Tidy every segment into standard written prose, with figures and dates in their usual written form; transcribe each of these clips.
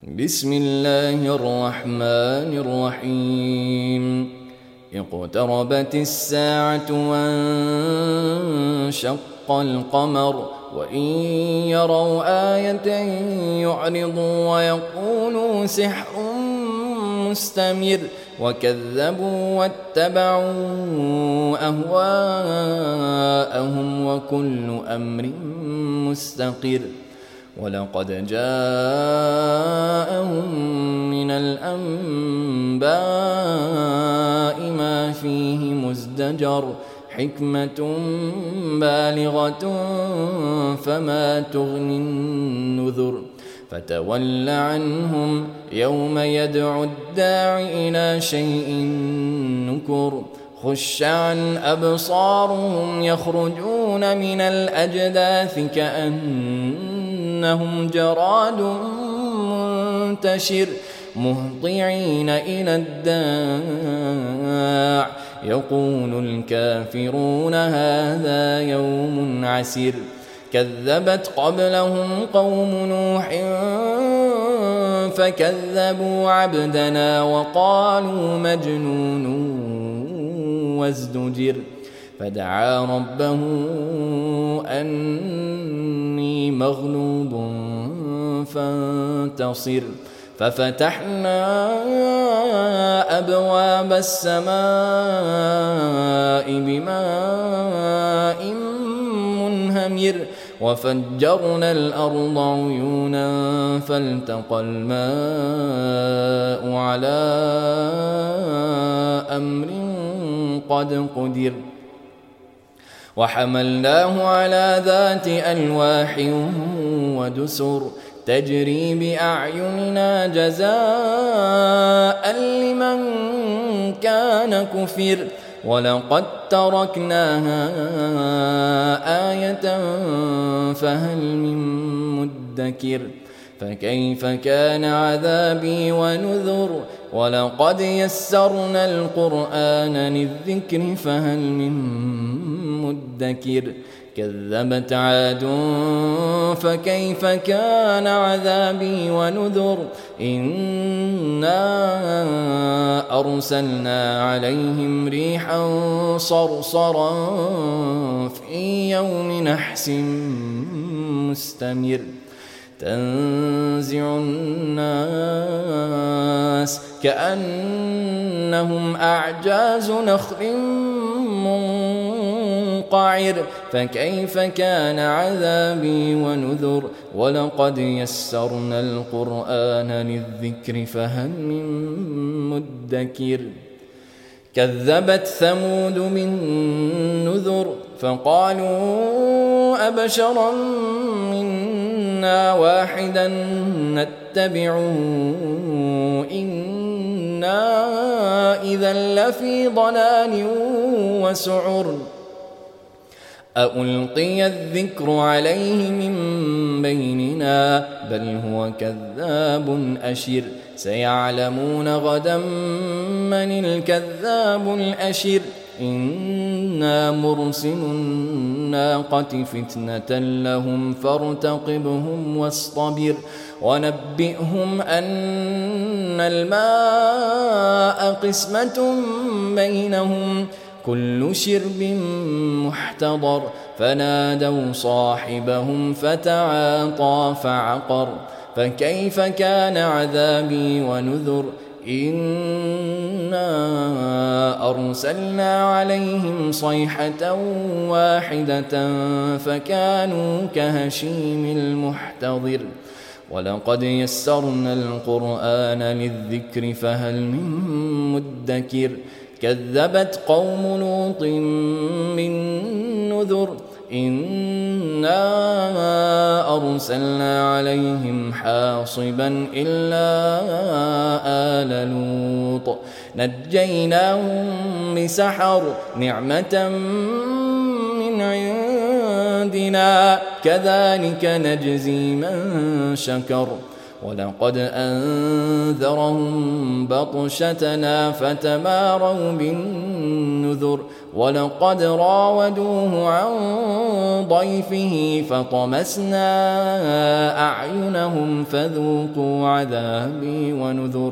بسم الله الرحمن الرحيم اقتربت الساعة وانشق القمر وإن يروا آية يعرضوا ويقولوا سحر مستمر وكذبوا واتبعوا أهواءهم وكل أمر مستقر ولقد جاءهم من الأنباء ما فيه مزدجر حكمة بالغة فما تغني النذر فتول عنهم يوم يدعو الداع إلى شيء نكر خش عن أبصارهم يخرجون من الأجداث كأنهم جراد منتشر مهطعين إلى الداع يقول الكافرون هذا يوم عسر كذبت قبلهم قوم نوح فكذبوا عبدنا وقالوا مجنون وازدجر فدعا ربه أني مغلوب فانتصر ففتحنا أبواب السماء بماء منهمر وفجرنا الأرض عيونا فالتقى الماء على أمر قد قدر وحملناه على ذات ألواح ودسر تجري بأعيننا جزاء لمن كان كفر ولقد تركناها آية فهل من مدكر فكيف كان عذابي ونذر ولقد يسرنا القرآن للذكر فهل من مدكر كذبت عاد فكيف كان عذابي ونذر إنا أرسلنا عليهم ريحا صرصرا في يوم نحس مستمر تنزع الناس كأنهم أعجاز نخل منقعر فكيف كان عذابي ونذر ولقد يسرنا القرآن للذكر فهل من مدكر كذبت ثمود بالنذر فقالوا أبشرا منا واحدا نتبعه إنا إذا لفي ضلال وسعر أألقي الذكر عليه من بيننا بل هو كذاب أشر سيعلمون غدا من الكذاب الأشر إنا مرسل الناقة فتنة لهم فارتقبهم واصطبر ونبئهم أن الماء قسمة بينهم كل شرب محتضر فنادوا صاحبهم فتعاطى فعقر فكيف كان عذابي ونذر إنا أرسلنا عليهم صيحة واحدة فكانوا كهشيم المحتضر ولقد يسرنا القرآن للذكر فهل من مدكر كذبت قوم لوط بالنذر إنا أرسلنا عليهم حاصبا إلا آل لوط نجيناهم بسحر نعمة من عندنا كذلك نجزي من شكر ولقد أنذرهم بطشتنا فتماروا بالنذر ولقد راودوه عن ضيفه فطمسنا أعينهم فذوقوا عذابي ونذر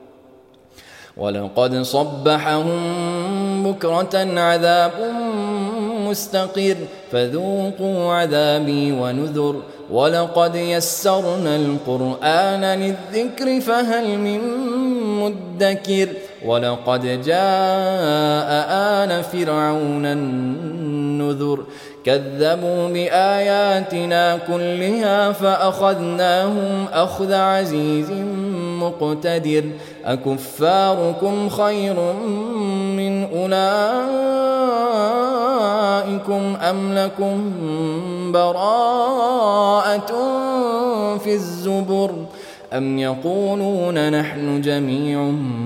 ولقد صبحهم بكرة عذاب مستقر فذوقوا عذابي ونذر ولقد يسرنا القرآن للذكر فهل من مدكر ولقد جاء آل فرعون النذر كذبوا بآياتنا كلها فأخذناهم أخذ عزيز مقتدر أكفاركم خير من أولئكم أم لكم براءة في الزبر أم يقولون نحن جميع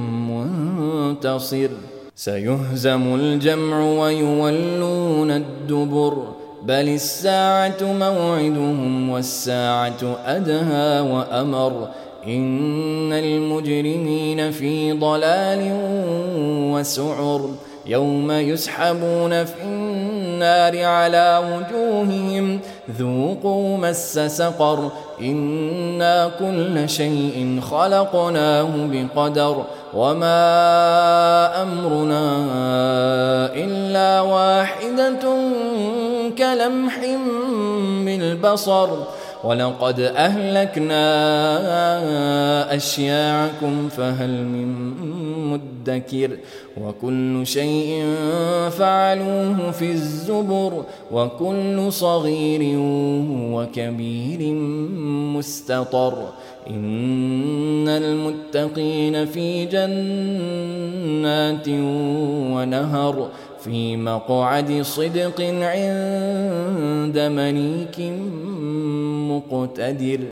منتصر سيهزم الجمع ويولون الدبر بل الساعة موعدهم والساعة أدهى وأمر إن المجرمين في ضلال وسعر يوم يسحبون في النار على وجوههم ذوقوا مس سقر إنا كل شيء خلقناه بقدر وما أمرنا إلا واحدة كلمح بالبصر ولقد أهلكنا أشياعكم فهل من مدكر وكل شيء فعلوه في الزبر وكل صغير وكبير مستطر إن المتقين في جنات ونهر في مقعد صدق عند مليك مقتدر.